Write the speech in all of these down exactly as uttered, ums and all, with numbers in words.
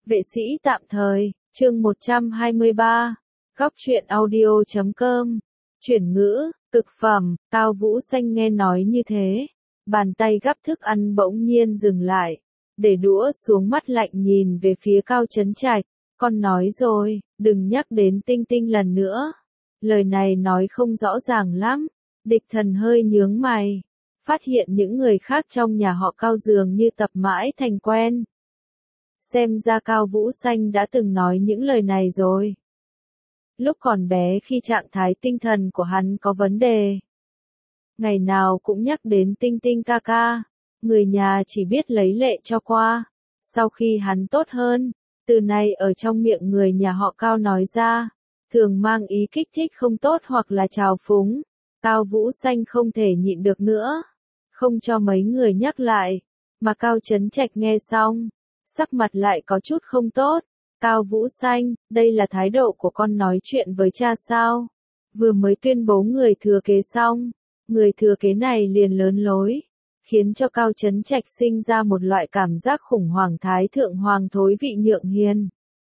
Vệ sĩ tạm thời, chương một trăm hai mươi ba, góc truyện audio chấm com, chuyển ngữ, thực phẩm, Cao Vũ Xanh nghe nói như thế, bàn tay gắp thức ăn bỗng nhiên dừng lại, để đũa xuống mắt lạnh nhìn về phía Cao Chấn Trạch, con nói rồi, đừng nhắc đến Tinh Tinh lần nữa. Lời này nói không rõ ràng lắm, địch thần hơi nhướng mày, phát hiện những người khác trong nhà họ Cao dường như tập mãi thành quen. Xem ra Cao Vũ Xanh đã từng nói những lời này rồi. Lúc còn bé khi trạng thái tinh thần của hắn có vấn đề. Ngày nào cũng nhắc đến Tinh Tinh ca ca, người nhà chỉ biết lấy lệ cho qua. Sau khi hắn tốt hơn, từ này ở trong miệng người nhà họ Cao nói ra, thường mang ý kích thích không tốt hoặc là trào phúng. Cao Vũ Xanh không thể nhịn được nữa, không cho mấy người nhắc lại, mà Cao Chấn Trạch nghe xong, sắc mặt lại có chút không tốt. Cao Vũ Xanh, đây là thái độ của con nói chuyện với cha sao? Vừa mới tuyên bố người thừa kế xong, người thừa kế này liền lớn lối, khiến cho Cao Chấn Trạch sinh ra một loại cảm giác khủng hoảng thái thượng hoàng thối vị nhượng hiền.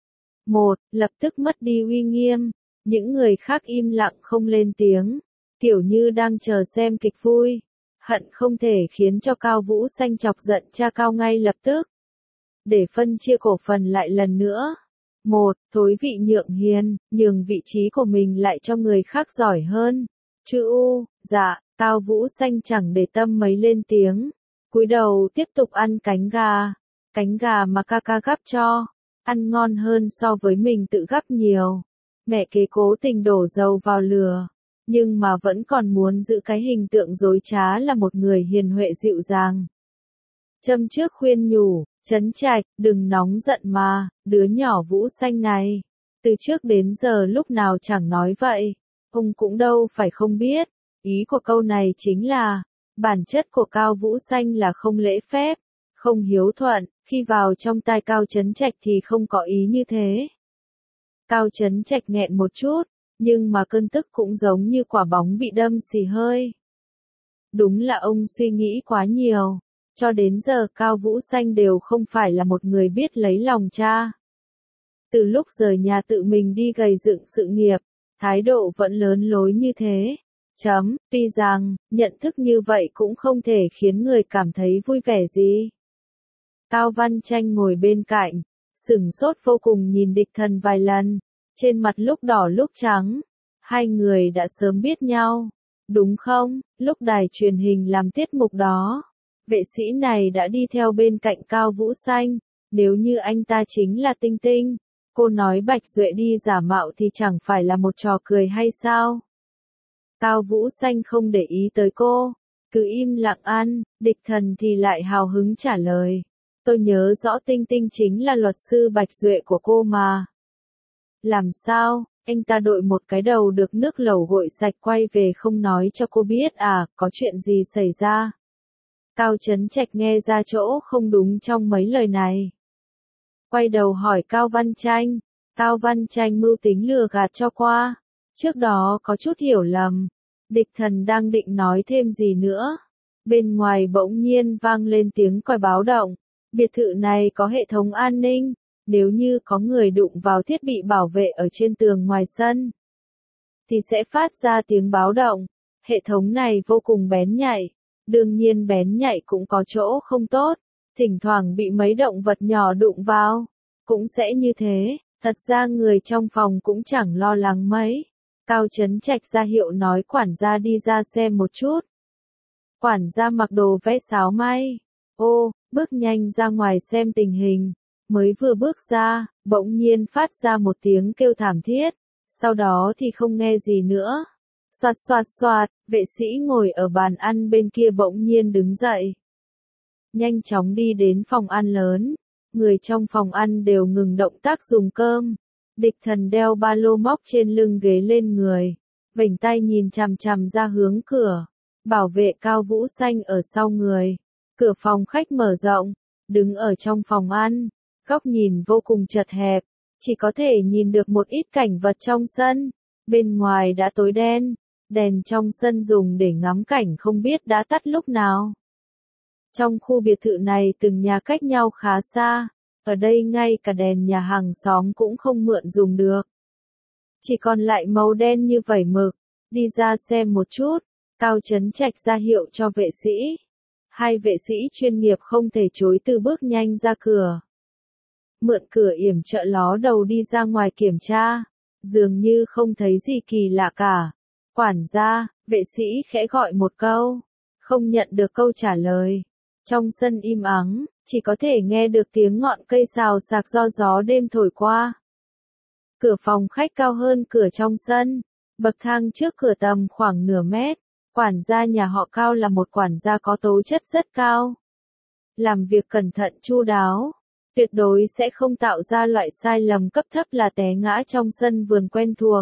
Một, lập tức mất đi uy nghiêm, những người khác im lặng không lên tiếng, kiểu như đang chờ xem kịch vui, hận không thể khiến cho Cao Vũ Xanh chọc giận cha Cao ngay lập tức. Để phân chia cổ phần lại lần nữa. Một, thối vị nhượng hiền, nhường vị trí của mình lại cho người khác giỏi hơn. Chữ U, dạ, Cao Vũ Xanh chẳng để tâm mấy lên tiếng. Cúi đầu tiếp tục ăn cánh gà. Cánh gà mà ca ca gắp cho, ăn ngon hơn so với mình tự gắp nhiều. Mẹ kế cố tình đổ dầu vào lửa, nhưng mà vẫn còn muốn giữ cái hình tượng dối trá là một người hiền huệ dịu dàng. Châm trước khuyên nhủ, Chấn Trạch, đừng nóng giận mà, đứa nhỏ Vũ Xanh này. Từ trước đến giờ lúc nào chẳng nói vậy, ông cũng đâu phải không biết. Ý của câu này chính là, bản chất của Cao Vũ Xanh là không lễ phép, không hiếu thuận, khi vào trong tai Cao Chấn Trạch thì không có ý như thế. Cao Chấn Trạch nghẹn một chút, nhưng mà cơn tức cũng giống như quả bóng bị đâm xì hơi. Đúng là ông suy nghĩ quá nhiều. Cho đến giờ Cao Vũ Xanh đều không phải là một người biết lấy lòng cha. Từ lúc rời nhà tự mình đi gầy dựng sự nghiệp, thái độ vẫn lớn lối như thế. Chấm, tuy rằng, nhận thức như vậy cũng không thể khiến người cảm thấy vui vẻ gì. Cao Văn Tranh ngồi bên cạnh, sửng sốt vô cùng nhìn địch thần vài lần, trên mặt lúc đỏ lúc trắng. Hai người đã sớm biết nhau, đúng không? Lúc đài truyền hình làm tiết mục đó, vệ sĩ này đã đi theo bên cạnh Cao Vũ Xanh, nếu như anh ta chính là Tinh Tinh, cô nói Bạch Duệ đi giả mạo thì chẳng phải là một trò cười hay sao? Cao Vũ Xanh không để ý tới cô, cứ im lặng ăn, địch thần thì lại hào hứng trả lời. Tôi nhớ rõ Tinh Tinh chính là luật sư Bạch Duệ của cô mà. Làm sao, anh ta đội một cái đầu được nước lẩu gội sạch quay về không nói cho cô biết à, có chuyện gì xảy ra? Cao Chấn Trạch nghe ra chỗ không đúng trong mấy lời này. Quay đầu hỏi Cao Văn Tranh, Cao Văn Tranh mưu tính lừa gạt cho qua. Trước đó có chút hiểu lầm, địch thần đang định nói thêm gì nữa. Bên ngoài bỗng nhiên vang lên tiếng còi báo động, biệt thự này có hệ thống an ninh, nếu như có người đụng vào thiết bị bảo vệ ở trên tường ngoài sân, thì sẽ phát ra tiếng báo động. Hệ thống này vô cùng bén nhạy. Đương nhiên bén nhạy cũng có chỗ không tốt, thỉnh thoảng bị mấy động vật nhỏ đụng vào, cũng sẽ như thế, thật ra người trong phòng cũng chẳng lo lắng mấy. Cao Chấn Trạch ra hiệu nói quản gia đi ra xem một chút. Quản gia mặc đồ vẽ sáo may, ô, bước nhanh ra ngoài xem tình hình, mới vừa bước ra, bỗng nhiên phát ra một tiếng kêu thảm thiết, sau đó thì không nghe gì nữa. Xoạt xoạt xoạt, vệ sĩ ngồi ở bàn ăn bên kia bỗng nhiên đứng dậy. Nhanh chóng đi đến phòng ăn lớn, người trong phòng ăn đều ngừng động tác dùng cơm. Địch thần đeo ba lô móc trên lưng ghế lên người, vểnh tay nhìn chằm chằm ra hướng cửa. Bảo vệ Cao Vũ Xanh ở sau người. Cửa phòng khách mở rộng, đứng ở trong phòng ăn, góc nhìn vô cùng chật hẹp, chỉ có thể nhìn được một ít cảnh vật trong sân. Bên ngoài đã tối đen, đèn trong sân dùng để ngắm cảnh không biết đã tắt lúc nào. Trong khu biệt thự này từng nhà cách nhau khá xa, Ở đây ngay cả đèn nhà hàng xóm cũng không mượn dùng được. Chỉ còn lại màu đen như vẩy mực. Đi ra xem một chút. Cao Trấn Trạch ra hiệu cho vệ sĩ. Hai vệ sĩ chuyên nghiệp không thể chối từ bước nhanh ra cửa. Mượn cửa yểm trợ ló đầu đi ra ngoài kiểm tra. Dường như không thấy gì kỳ lạ cả. Quản gia, vệ sĩ khẽ gọi một câu. Không nhận được câu trả lời. Trong sân im ắng, chỉ có thể nghe được tiếng ngọn cây xào xạc do gió đêm thổi qua. Cửa phòng khách cao hơn cửa trong sân. Bậc thang trước cửa tầm khoảng nửa mét. Quản gia nhà họ Cao là một quản gia có tố chất rất cao. Làm việc cẩn thận chu đáo. Tuyệt đối sẽ không tạo ra loại sai lầm cấp thấp là té ngã trong sân vườn quen thuộc.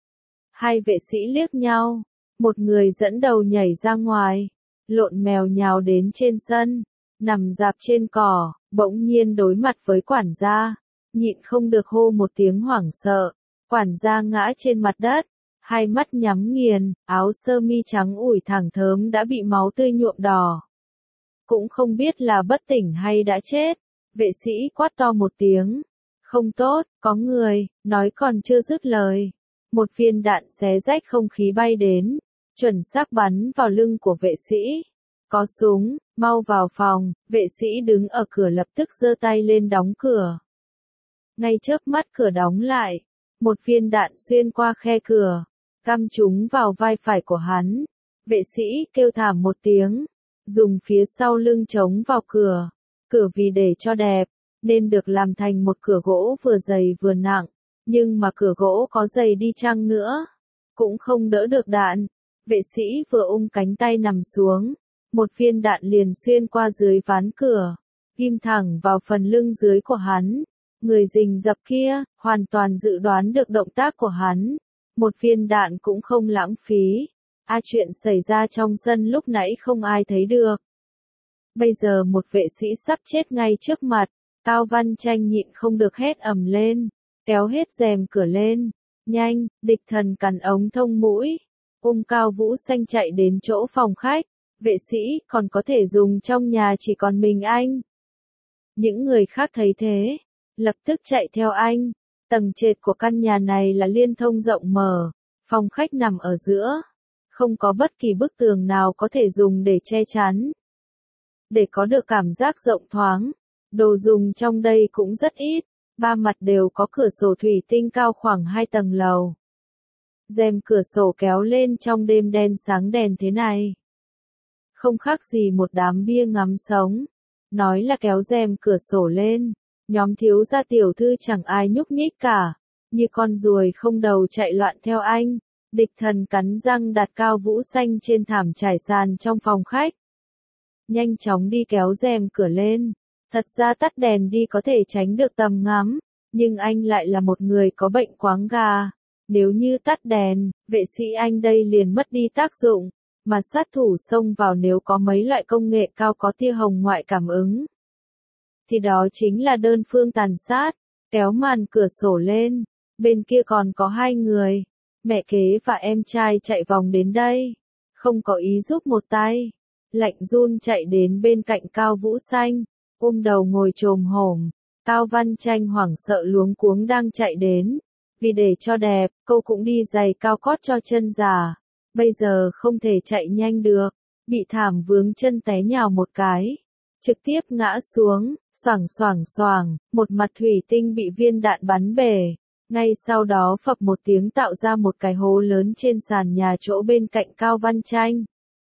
Hai vệ sĩ liếc nhau. Một người dẫn đầu nhảy ra ngoài. Lộn mèo nhào đến trên sân. Nằm dạp trên cỏ, bỗng nhiên đối mặt với quản gia. Nhịn không được hô một tiếng hoảng sợ. Quản gia ngã trên mặt đất. Hai mắt nhắm nghiền, áo sơ mi trắng ủi thẳng thớm đã bị máu tươi nhuộm đỏ. Cũng không biết là bất tỉnh hay đã chết. Vệ sĩ quát to một tiếng. Không tốt, có người, nói còn chưa dứt lời. Một viên đạn xé rách không khí bay đến. Chuẩn xác bắn vào lưng của vệ sĩ. Có súng, mau vào phòng. Vệ sĩ đứng ở cửa lập tức giơ tay lên đóng cửa. Ngay chớp mắt cửa đóng lại. Một viên đạn xuyên qua khe cửa. Căm trúng vào vai phải của hắn. Vệ sĩ kêu thảm một tiếng. Dùng phía sau lưng chống vào cửa. Cửa vì để cho đẹp, nên được làm thành một cửa gỗ vừa dày vừa nặng. Nhưng mà cửa gỗ có dày đi chăng nữa, cũng không đỡ được đạn. Vệ sĩ vừa ôm cánh tay nằm xuống. Một viên đạn liền xuyên qua dưới ván cửa. Ghim thẳng vào phần lưng dưới của hắn. Người rình rập kia, hoàn toàn dự đoán được động tác của hắn. Một viên đạn cũng không lãng phí. A chuyện xảy ra trong sân lúc nãy không ai thấy được. Bây giờ một vệ sĩ sắp chết ngay trước mặt. Cao Văn Tranh nhịn không được hét ầm lên. Kéo hết rèm cửa lên. Nhanh, địch thần cắn ống thông mũi. Ôm Cao Vũ Xanh chạy đến chỗ phòng khách. Vệ sĩ còn có thể dùng trong nhà chỉ còn mình anh. Những người khác thấy thế. Lập tức chạy theo anh. Tầng trệt của căn nhà này là liên thông rộng mở. Phòng khách nằm ở giữa. Không có bất kỳ bức tường nào có thể dùng để che chắn. Để có được cảm giác rộng thoáng. Đồ dùng trong đây cũng rất ít. Ba mặt đều có cửa sổ thủy tinh cao khoảng hai tầng lầu. Rèm cửa sổ kéo lên trong đêm đen sáng đèn thế này. Không khác gì một đám bia ngắm sống. Nói là kéo rèm cửa sổ lên. Nhóm thiếu gia tiểu thư chẳng ai nhúc nhích cả. Như con ruồi không đầu chạy loạn theo anh. Địch thần cắn răng đặt Cao Vũ Xanh trên thảm trải sàn trong phòng khách. Nhanh chóng đi kéo rèm cửa lên. Thật ra tắt đèn đi có thể tránh được tầm ngắm. Nhưng anh lại là một người có bệnh quáng gà. Nếu như tắt đèn, vệ sĩ anh đây liền mất đi tác dụng. Mà sát thủ xông vào nếu có mấy loại công nghệ cao có tia hồng ngoại cảm ứng. Thì đó chính là đơn phương tàn sát. Kéo màn cửa sổ lên. Bên kia còn có hai người. Mẹ kế và em trai chạy vòng đến đây. Không có ý giúp một tay. Lạnh run chạy đến bên cạnh Cao Vũ Xanh. Ôm đầu ngồi chồm hổm. Cao Văn Tranh hoảng sợ luống cuống đang chạy đến. Vì để cho đẹp, cô cũng đi giày cao gót cho chân già. Bây giờ không thể chạy nhanh được. Bị thảm vướng chân té nhào một cái. Trực tiếp ngã xuống, xoảng xoảng xoảng, một mặt thủy tinh bị viên đạn bắn bể. Ngay sau đó phập một tiếng tạo ra một cái hố lớn trên sàn nhà chỗ bên cạnh Cao Văn Tranh.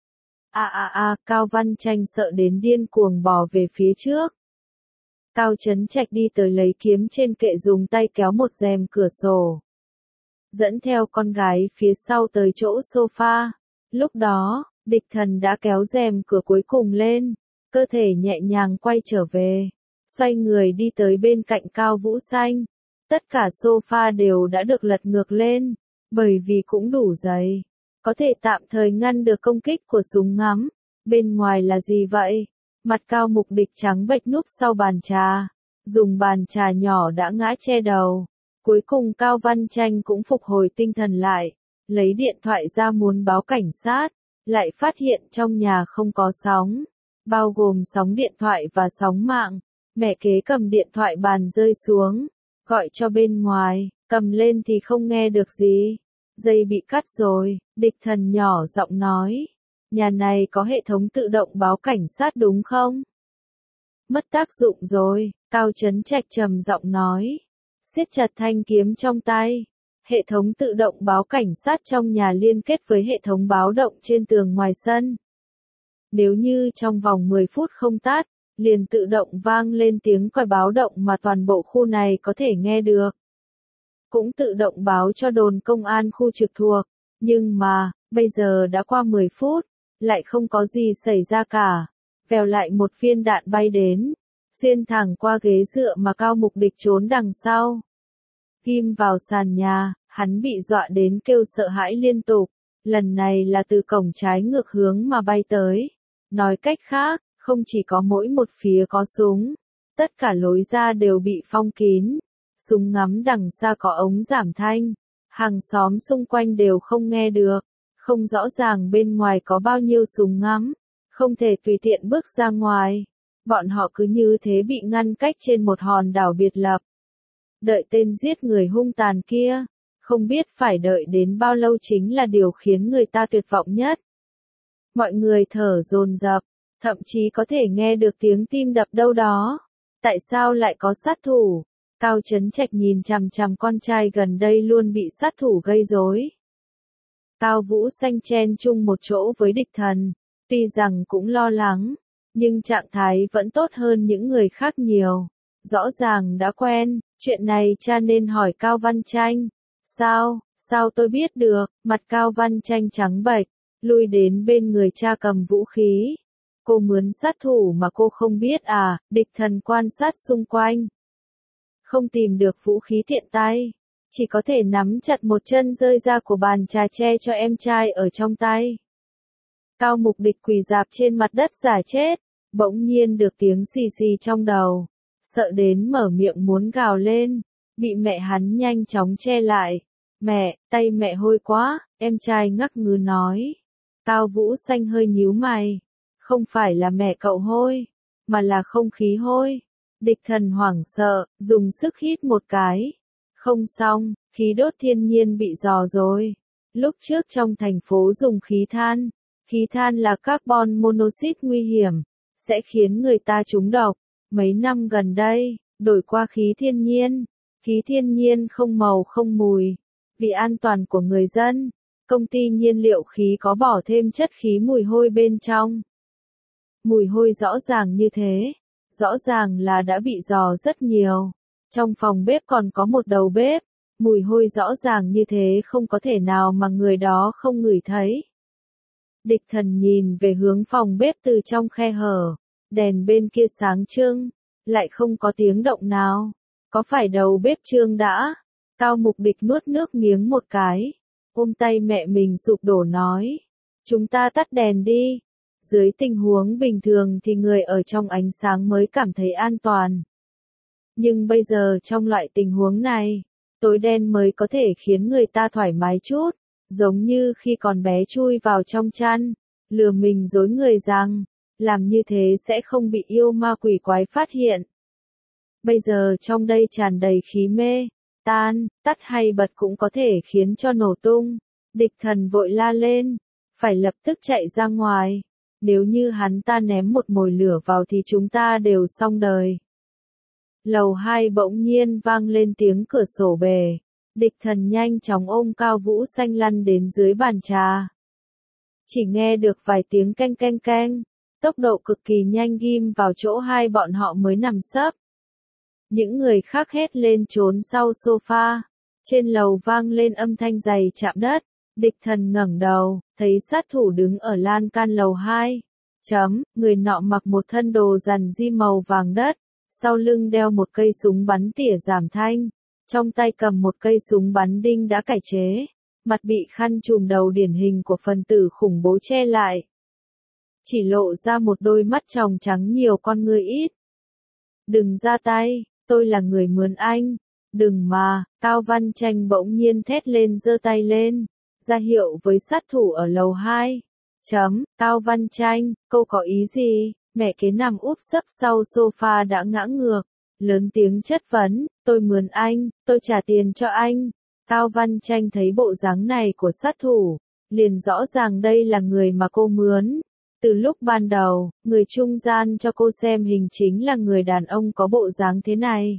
A a a, Cao Văn Tranh sợ đến điên cuồng bò về phía trước. Cao Trấn Trạch đi tới lấy kiếm trên kệ dùng tay kéo một rèm cửa sổ. Dẫn theo con gái phía sau tới chỗ sofa. Lúc đó, địch thần đã kéo rèm cửa cuối cùng lên. Cơ thể nhẹ nhàng quay trở về. Xoay người đi tới bên cạnh Cao Vũ Xanh. Tất cả sofa đều đã được lật ngược lên. Bởi vì cũng đủ dày. Có thể tạm thời ngăn được công kích của súng ngắm. Bên ngoài là gì vậy? Mặt Cao Mục Địch trắng bệch núp sau bàn trà. Dùng bàn trà nhỏ đã ngã che đầu. Cuối cùng Cao Văn Tranh cũng phục hồi tinh thần lại. Lấy điện thoại ra muốn báo cảnh sát. Lại phát hiện trong nhà không có sóng. Bao gồm sóng điện thoại và sóng mạng. Mẹ kế cầm điện thoại bàn rơi xuống, gọi cho bên ngoài, cầm lên thì không nghe được gì. Dây bị cắt rồi, Địch Thần nhỏ giọng nói. Nhà này có hệ thống tự động báo cảnh sát đúng không? Mất tác dụng rồi, Cao Chấn Trạch trầm giọng nói. Siết chặt thanh kiếm trong tay. Hệ thống tự động báo cảnh sát trong nhà liên kết với hệ thống báo động trên tường ngoài sân. Nếu như trong vòng mười phút không tắt, liền tự động vang lên tiếng còi báo động mà toàn bộ khu này có thể nghe được. Cũng tự động báo cho đồn công an khu trực thuộc, nhưng mà, bây giờ đã qua mười phút, lại không có gì xảy ra cả. Vèo lại một viên đạn bay đến, xuyên thẳng qua ghế dựa mà Cao Mục Địch trốn đằng sau. Ghim vào sàn nhà, hắn bị dọa đến kêu sợ hãi liên tục, lần này là từ cổng trái ngược hướng mà bay tới. Nói cách khác, không chỉ có mỗi một phía có súng, tất cả lối ra đều bị phong kín. Súng ngắm đằng xa có ống giảm thanh, hàng xóm xung quanh đều không nghe được, không rõ ràng bên ngoài có bao nhiêu súng ngắm, không thể tùy tiện bước ra ngoài. Bọn họ cứ như thế bị ngăn cách trên một hòn đảo biệt lập. Đợi tên giết người hung tàn kia, không biết phải đợi đến bao lâu chính là điều khiến người ta tuyệt vọng nhất. Mọi người thở dồn dập, thậm chí có thể nghe được tiếng tim đập đâu đó. Tại sao lại có sát thủ? Cao Chấn Trạch nhìn chằm chằm con trai gần đây luôn bị sát thủ gây rối. Cao Vũ Xanh chen chung một chỗ với Địch Thần, tuy rằng cũng lo lắng, nhưng trạng thái vẫn tốt hơn những người khác nhiều. Rõ ràng đã quen, chuyện này cha nên hỏi Cao Văn Tranh. Sao, sao tôi biết được, mặt Cao Văn Tranh trắng bệch, lui đến bên người cha cầm vũ khí. Cô mướn sát thủ mà cô không biết à? Địch Thần quan sát xung quanh. Không tìm được vũ khí tiện tay, chỉ có thể nắm chặt một chân rơi ra của bàn trà che cho em trai ở trong tay. Cao Mục Địch quỳ rạp trên mặt đất giả chết, bỗng nhiên được tiếng xì xì trong đầu, sợ đến mở miệng muốn gào lên, bị mẹ hắn nhanh chóng che lại. Mẹ, tay mẹ hôi quá, em trai ngắc ngứ nói. Cao Vũ Xanh hơi nhíu mày, không phải là mẹ cậu hôi, mà là không khí hôi. Địch Thần hoảng sợ, dùng sức hít một cái. Không xong, khí đốt thiên nhiên bị rò rồi. Lúc trước trong thành phố dùng khí than, khí than là carbon monoxide nguy hiểm, sẽ khiến người ta trúng độc. Mấy năm gần đây, đổi qua khí thiên nhiên, khí thiên nhiên không màu không mùi. Vì an toàn của người dân, công ty nhiên liệu khí có bỏ thêm chất khí mùi hôi bên trong. Mùi hôi rõ ràng như thế. Rõ ràng là đã bị dò rất nhiều. Trong phòng bếp còn có một đầu bếp, mùi hôi rõ ràng như thế không có thể nào mà người đó không ngửi thấy. Địch Thần nhìn về hướng phòng bếp từ trong khe hở, đèn bên kia sáng trưng, lại không có tiếng động nào. Có phải đầu bếp Trương đã? Cao Mục Địch nuốt nước miếng một cái, ôm tay mẹ mình sụp đổ nói. Chúng ta tắt đèn đi. Dưới tình huống bình thường thì người ở trong ánh sáng mới cảm thấy an toàn. Nhưng bây giờ trong loại tình huống này, tối đen mới có thể khiến người ta thoải mái chút, giống như khi còn bé chui vào trong chăn, lừa mình dối người rằng, làm như thế sẽ không bị yêu ma quỷ quái phát hiện. Bây giờ trong đây tràn đầy khí mê, tan, tắt hay bật cũng có thể khiến cho nổ tung. Địch Thần vội la lên, phải lập tức chạy ra ngoài. Nếu như hắn ta ném một mồi lửa vào thì chúng ta đều xong đời. Lầu hai bỗng nhiên vang lên tiếng cửa sổ bể. Địch Thần nhanh chóng ôm Cao Vũ Xanh lăn đến dưới bàn trà. Chỉ nghe được vài tiếng canh canh canh, tốc độ cực kỳ nhanh ghim vào chỗ hai bọn họ mới nằm sấp. Những người khác hét lên trốn sau sofa. Trên lầu vang lên âm thanh giày chạm đất. Địch Thần ngẩng đầu, thấy sát thủ đứng ở lan can lầu hai. Chấm, người nọ mặc một thân đồ rằn di màu vàng đất, sau lưng đeo một cây súng bắn tỉa giảm thanh, trong tay cầm một cây súng bắn đinh đã cải chế, mặt bị khăn trùm đầu điển hình của phần tử khủng bố che lại. Chỉ lộ ra một đôi mắt tròng trắng nhiều con ngươi ít. Đừng ra tay, tôi là người mướn anh. Đừng mà, Cao Văn Tranh bỗng nhiên thét lên giơ tay lên, ra hiệu với sát thủ ở lầu hai. Chấm, Cao Văn Tranh, cô có ý gì? Mẹ kế nằm úp sấp sau sofa đã ngã ngược, lớn tiếng chất vấn, tôi mướn anh, tôi trả tiền cho anh. Cao Văn Tranh thấy bộ dáng này của sát thủ, liền rõ ràng đây là người mà cô mướn. Từ lúc ban đầu, người trung gian cho cô xem hình chính là người đàn ông có bộ dáng thế này.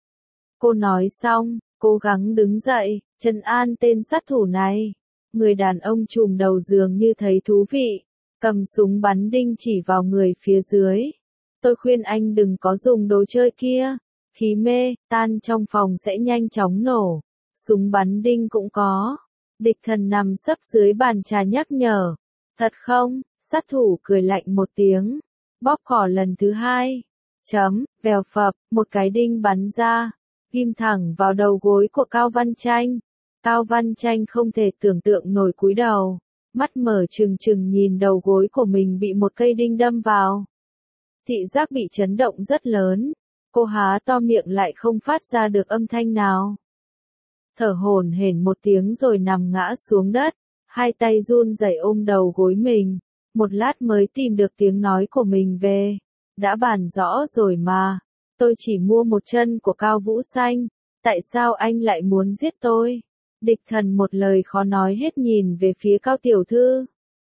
Cô nói xong, cố gắng đứng dậy, trấn an tên sát thủ này. Người đàn ông trùm đầu giường như thấy thú vị, cầm súng bắn đinh chỉ vào người phía dưới. Tôi khuyên anh đừng có dùng đồ chơi kia, khí mê, tan trong phòng sẽ nhanh chóng nổ. Súng bắn đinh cũng có. Địch Thần nằm sấp dưới bàn trà nhắc nhở. Thật không? Sát thủ cười lạnh một tiếng. Bóp cỏ lần thứ hai. Chấm, vèo phập, một cái đinh bắn ra. Ghim thẳng vào đầu gối của Cao Văn Tranh. Cao Văn Tranh không thể tưởng tượng nổi cúi đầu. Mắt mở trừng trừng nhìn đầu gối của mình bị một cây đinh đâm vào. Thị giác bị chấn động rất lớn. Cô há to miệng lại không phát ra được âm thanh nào. Thở hổn hển một tiếng rồi nằm ngã xuống đất, hai tay run rẩy ôm đầu gối mình, một lát mới tìm được tiếng nói của mình về. Đã bàn rõ rồi mà, tôi chỉ mua một chân của Cao Vũ Xanh, tại sao anh lại muốn giết tôi? Địch Thần một lời khó nói hết nhìn về phía Cao tiểu thư.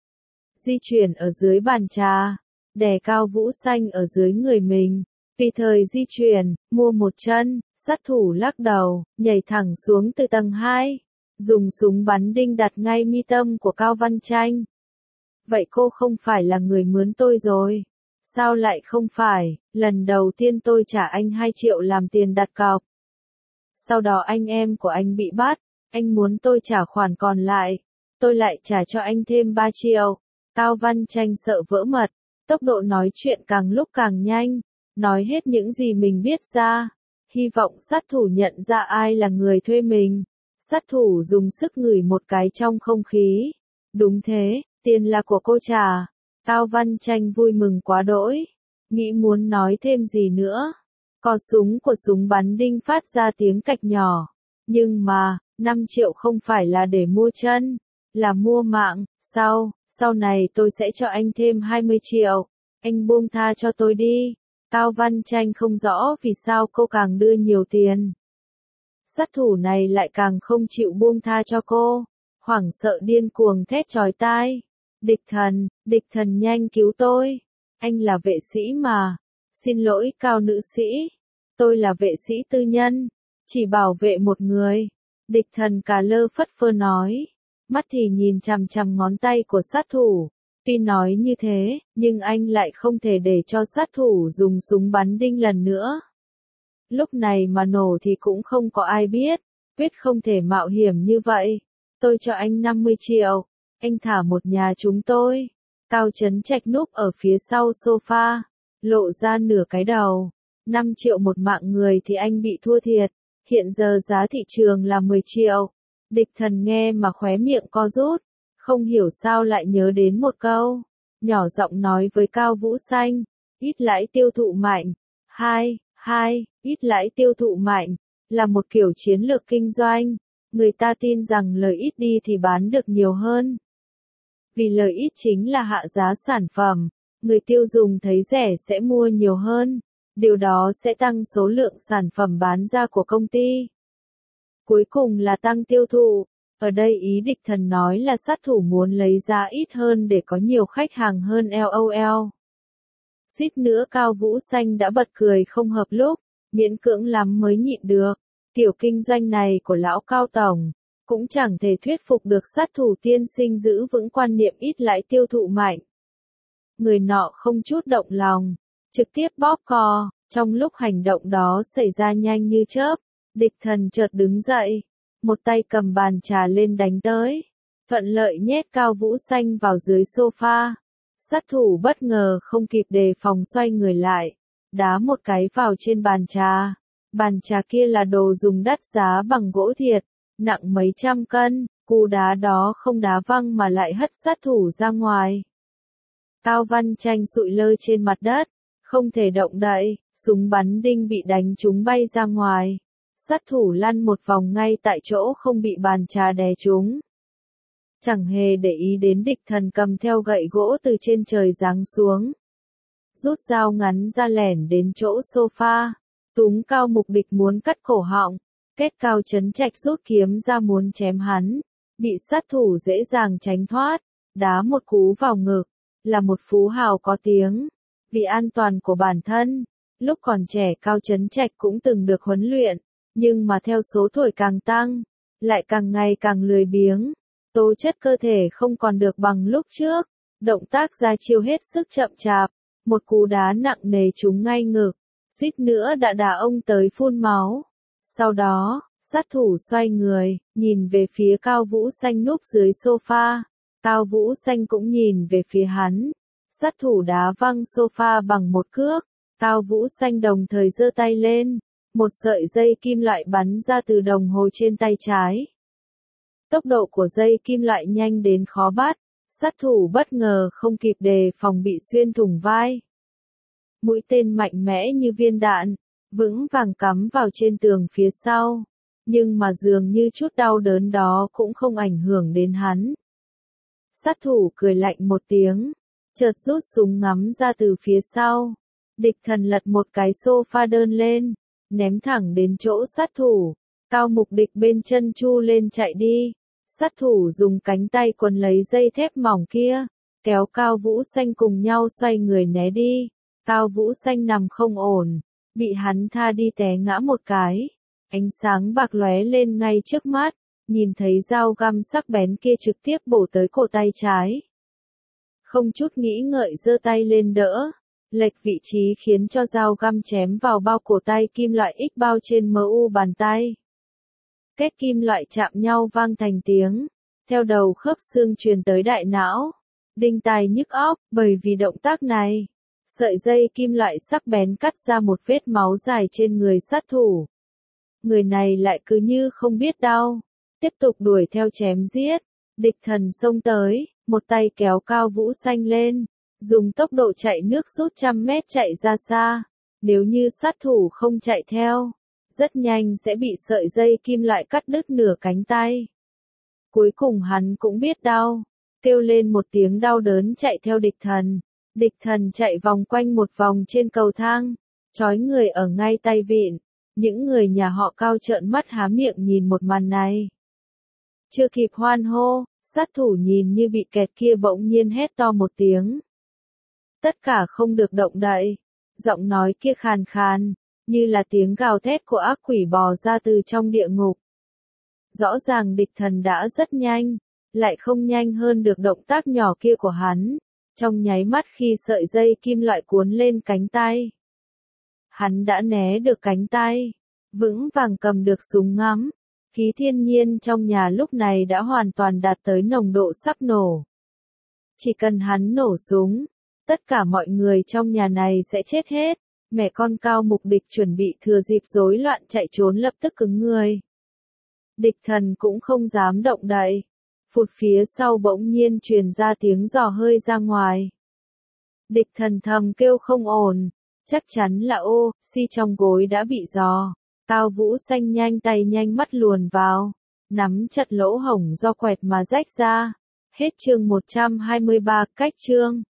Di chuyển ở dưới bàn trà, đè Cao Vũ Xanh ở dưới người mình, vì thời di chuyển, mua một chân. Sát thủ lắc đầu, nhảy thẳng xuống từ tầng hai, dùng súng bắn đinh đặt ngay mi tâm của Cao Văn Tranh. Vậy cô không phải là người mướn tôi rồi? Sao lại không phải? Lần đầu tiên tôi trả anh hai triệu làm tiền đặt cọc. Sau đó anh em của anh bị bắt, anh muốn tôi trả khoản còn lại, tôi lại trả cho anh thêm ba triệu. Cao Văn Tranh sợ vỡ mật, tốc độ nói chuyện càng lúc càng nhanh, nói hết những gì mình biết ra. Hy vọng sát thủ nhận ra ai là người thuê mình. Sát thủ dùng sức ngửi một cái trong không khí. Đúng thế, tiền là của cô trả. Cao Văn Tranh vui mừng quá đỗi. Nghĩ muốn nói thêm gì nữa. Cò súng của súng bắn đinh phát ra tiếng cạch nhỏ. Nhưng mà, năm triệu không phải là để mua chân, là mua mạng. Sau, sau này tôi sẽ cho anh thêm hai mươi triệu. Anh buông tha cho tôi đi. Cao Văn Tranh không rõ vì sao cô càng đưa nhiều tiền. Sát thủ này lại càng không chịu buông tha cho cô. Hoảng sợ điên cuồng thét chói tai. Địch Thần, Địch Thần nhanh cứu tôi. Anh là vệ sĩ mà. Xin lỗi Cao nữ sĩ. Tôi là vệ sĩ tư nhân. Chỉ bảo vệ một người. Địch Thần cà lơ phất phơ nói. Mắt thì nhìn chằm chằm ngón tay của sát thủ. Tuy nói như thế, nhưng anh lại không thể để cho sát thủ dùng súng bắn đinh lần nữa. Lúc này mà nổ thì cũng không có ai biết, quyết không thể mạo hiểm như vậy. Tôi cho anh năm mươi triệu, anh thả một nhà chúng tôi. Cao Chấn Trạch núp ở phía sau sofa, lộ ra nửa cái đầu. năm triệu một mạng người thì anh bị thua thiệt, hiện giờ giá thị trường là mười triệu. Địch Thần nghe mà khóe miệng co rút. Không hiểu sao lại nhớ đến một câu, nhỏ giọng nói với Cao Vũ Xanh, ít lãi tiêu thụ mạnh, hai, hai, ít lãi tiêu thụ mạnh, là một kiểu chiến lược kinh doanh, người ta tin rằng lời ít đi thì bán được nhiều hơn. Vì lời ít chính là hạ giá sản phẩm, người tiêu dùng thấy rẻ sẽ mua nhiều hơn, điều đó sẽ tăng số lượng sản phẩm bán ra của công ty. Cuối cùng là tăng tiêu thụ. Ở đây ý Địch Thần nói là sát thủ muốn lấy giá ít hơn để có nhiều khách hàng hơn lol. Suýt nữa Cao Vũ Xanh đã bật cười không hợp lúc, miễn cưỡng lắm mới nhịn được. Kiểu kinh doanh này của lão Cao Tổng, cũng chẳng thể thuyết phục được sát thủ tiên sinh giữ vững quan niệm ít lãi tiêu thụ mạnh. Người nọ không chút động lòng, trực tiếp bóp cò, trong lúc hành động đó xảy ra nhanh như chớp, Địch Thần chợt đứng dậy. Một tay cầm bàn trà lên đánh tới, thuận lợi nhét Cao Vũ Xanh vào dưới sofa. Sát thủ bất ngờ không kịp đề phòng xoay người lại, đá một cái vào trên bàn trà. Bàn trà kia là đồ dùng đắt giá bằng gỗ thiệt, nặng mấy trăm cân, cú đá đó không đá văng mà lại hất sát thủ ra ngoài. Cao Văn Tranh sụi lơ trên mặt đất, không thể động đậy, súng bắn đinh bị đánh trúng bay ra ngoài. Sát thủ lăn một vòng ngay tại chỗ không bị bàn trà đè trúng. Chẳng hề để ý đến Địch Thần cầm theo gậy gỗ từ trên trời giáng xuống. rút dao ngắn ra lẻn đến chỗ sofa, túm Cao Mục Địch muốn cắt cổ họng, kết Cao Chấn Trạch rút kiếm ra muốn chém hắn, bị sát thủ dễ dàng tránh thoát, đá một cú vào ngực, là một phú hào có tiếng. Vì an toàn của bản thân, lúc còn trẻ Cao Chấn Trạch cũng từng được huấn luyện, nhưng mà theo số tuổi càng tăng, lại càng ngày càng lười biếng, tố chất cơ thể không còn được bằng lúc trước, động tác ra chiêu hết sức chậm chạp, một cú đá nặng nề trúng ngay ngực, suýt nữa đã đá ông tới phun máu. Sau đó, sát thủ xoay người, nhìn về phía Cao Vũ Xanh núp dưới sofa, Cao Vũ Xanh cũng nhìn về phía hắn, sát thủ đá văng sofa bằng một cước, Cao Vũ Xanh đồng thời giơ tay lên, một sợi dây kim loại bắn ra từ đồng hồ trên tay trái. Tốc độ của dây kim loại nhanh đến khó bắt, sát thủ bất ngờ không kịp đề phòng bị xuyên thủng vai. Mũi tên mạnh mẽ như viên đạn, vững vàng cắm vào trên tường phía sau, nhưng mà dường như chút đau đớn đó cũng không ảnh hưởng đến hắn. Sát thủ cười lạnh một tiếng, chợt rút súng ngắm ra từ phía sau. Địch Thần lật một cái sofa đơn lên, ném thẳng đến chỗ sát thủ. Cao Mục Địch bên chân chu lên chạy đi. Sát thủ dùng cánh tay quấn lấy dây thép mỏng kia, kéo Cao Vũ Xanh cùng nhau xoay người né đi. Cao Vũ Xanh nằm không ổn, bị hắn tha đi té ngã một cái. Ánh sáng bạc lóe lên ngay trước mắt, nhìn thấy dao găm sắc bén kia trực tiếp bổ tới cổ tay trái. Không chút nghĩ ngợi giơ tay lên đỡ, lệch vị trí khiến cho dao găm chém vào bao cổ tay kim loại X bao trên em u bàn tay. Kết kim loại chạm nhau vang thành tiếng, theo đầu khớp xương truyền tới đại não, đinh tai nhức óc, bởi vì động tác này, sợi dây kim loại sắc bén cắt ra một vết máu dài trên người sát thủ. Người này lại cứ như không biết đau, tiếp tục đuổi theo chém giết. Địch Thần xông tới, một tay kéo Cao Vũ Xanh lên, dùng tốc độ chạy nước rút trăm mét chạy ra xa. Nếu như sát thủ không chạy theo, rất nhanh sẽ bị sợi dây kim loại cắt đứt nửa cánh tay. Cuối cùng hắn cũng biết đau, kêu lên một tiếng đau đớn chạy theo Địch Thần. Địch Thần chạy vòng quanh một vòng trên cầu thang, trói người ở ngay tay vịn. Những người nhà họ Cao trợn mắt há miệng nhìn một màn này. Chưa kịp hoan hô, sát thủ nhìn như bị kẹt kia bỗng nhiên hét to một tiếng. Tất cả không được động đậy, giọng nói kia khàn khàn, như là tiếng gào thét của ác quỷ bò ra từ trong địa ngục. Rõ ràng Địch Thần đã rất nhanh, lại không nhanh hơn được động tác nhỏ kia của hắn, trong nháy mắt khi sợi dây kim loại cuốn lên cánh tay. Hắn đã né được cánh tay, vững vàng cầm được súng ngắm. Khí thiên nhiên trong nhà lúc này đã hoàn toàn đạt tới nồng độ sắp nổ. Chỉ cần hắn nổ súng, tất cả mọi người trong nhà này sẽ chết hết. Mẹ con Cao Mục Địch chuẩn bị thừa dịp rối loạn chạy trốn lập tức cứng người. Địch Thần cũng không dám động đậy. Phụt phía sau bỗng nhiên truyền ra tiếng giò hơi ra ngoài. Địch Thần thầm kêu không ổn, chắc chắn là ô, si trong gối đã bị giò. Cao Vũ Xanh nhanh tay nhanh mắt luồn vào, nắm chặt lỗ hổng do quẹt mà rách ra. Hết chương một trăm hai mươi ba, cách chương.